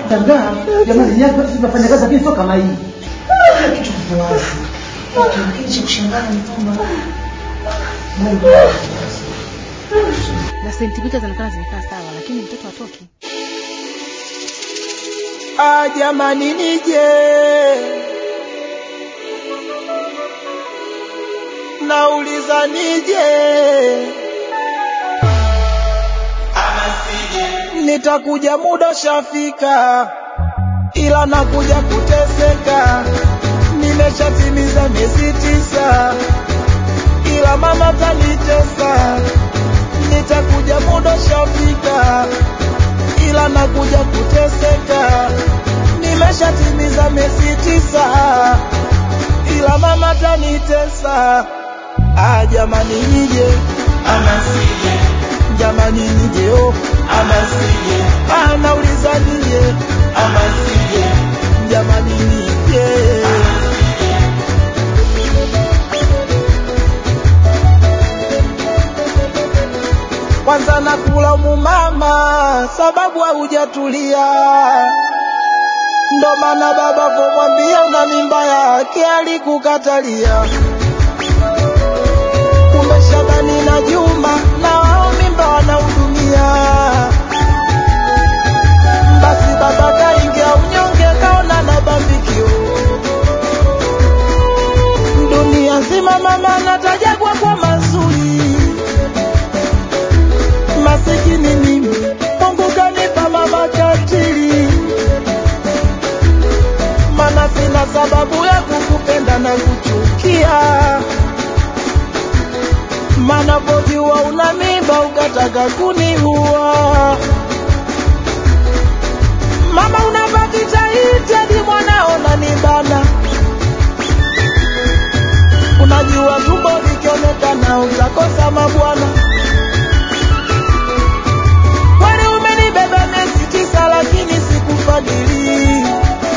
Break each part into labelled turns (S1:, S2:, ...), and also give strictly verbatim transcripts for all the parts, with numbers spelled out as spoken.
S1: Tangaa, jamani nyapo tunafanya kazi lakini sio kama hii.
S2: Kitu kiwazi. Lakini cha kushangaza ni kwamba Mungu
S3: na sentimita zinakaa zimekaa sawa lakini mtoto atoki.
S4: Ah jamani nije. Nauliza nije. Ama sije. Nitakuja muda shafika. Ila nakuja kuteseka. Nimeshatimiza miezi tisa. Ila mama tanitesa. Nitakuja muda shafika. Ila nakuja kuteseka. Nimeshatimiza miezi tisa. Ila mama tanitesa. Ah jamani nije. Ama sije. Jamani nije oh. Ama sije. Ah nauliza nije. Ama sije. Jamani nije. Kwanza nakulaumu mama sababu haujatulia. Ndo maana baba kumwambia una mimba yake alikukatalia. Kumbe Shabani na Juma na wao mimba wanahudumia. Basi baba kaingia unyonge kaona na bambikio. Dunia nzima mama anatajwa kwa mazuri. Masikini mimi Mungu kanipa mama katili. Mana sina sababu ya kukupenda na kuchukia. Mana pojua una mimba ukataka kuniua. Mama unapakita hadi mwanao unanibana. Unajua tumbo likionekana utakosa mabwana. Kwani umenibeba miezi tisa lakini sikufadhili.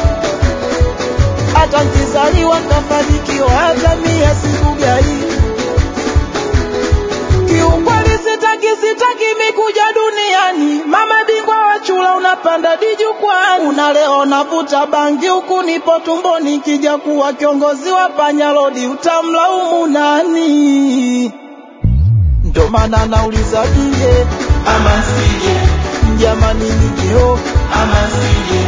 S4: Hata nikizaliwa kafanikiwa hata mia sikugai. Kiukweli sitaki sitaki mikuja duniani. Mama bingwa wa chula unapanda dijukwani. Unaleo navuta bangi huku nipo tumboni kija kuwa kiongozi wa panyalodi utamlaumu nani? Ndo maana nauliza nije ama sije. Jamani nije oh ama sije.